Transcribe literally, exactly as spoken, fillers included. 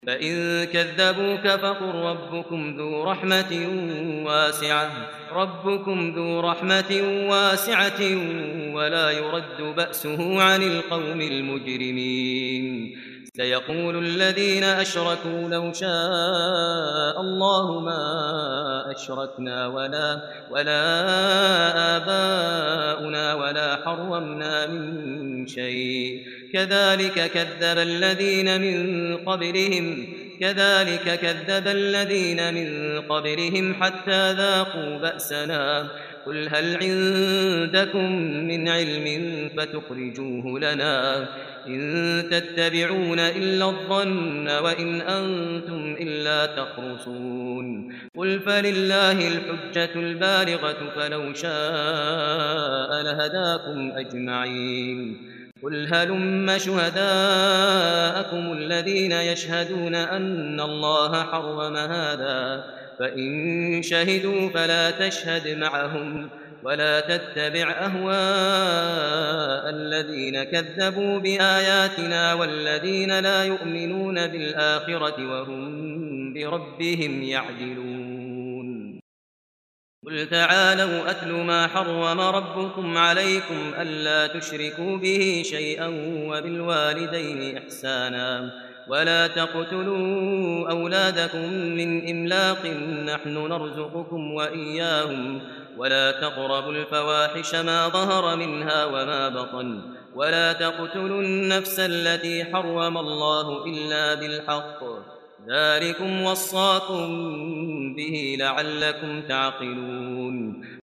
فإن كذبوك فقل ربكم ذو رحمة واسعة ربكم ذو رحمة واسعة ولا يرد بأسه عن القوم المجرمين. سيقول الذين أشركوا لو شاء الله ما أشركنا ولا ولا آباؤنا ولا حرمنا من شيء كذلك كذب الذين من قبلهم كذلك كذب الذين من قبلهم حتى ذاقوا بأسنا قل هل عندكم من علم فتخرجوه لنا إن تتبعون إلا الظن وإن أنتم إلا تخرصون قل فلله الحجة البالغة فلو شاء لهداكم أجمعين قل هلم شهداءكم الذين يشهدون أن الله حرم هذا فإن شهدوا فلا تشهد معهم ولا تتبع أهواء الذين كذبوا بآياتنا والذين لا يؤمنون بالآخرة وهم بربهم يعدلون قل تعالوا أتل ما حرم ربكم عليكم ألا تشركوا به شيئا وبالوالدين إحسانا ولا تقتلوا أولادكم من إملاق نحن نرزقكم وإياهم ولا تقربوا الفواحش ما ظهر منها وما بطن ولا تقتلوا النفس التي حرم الله إلا بالحق ذلكم وصاكم به لعلكم تعقلون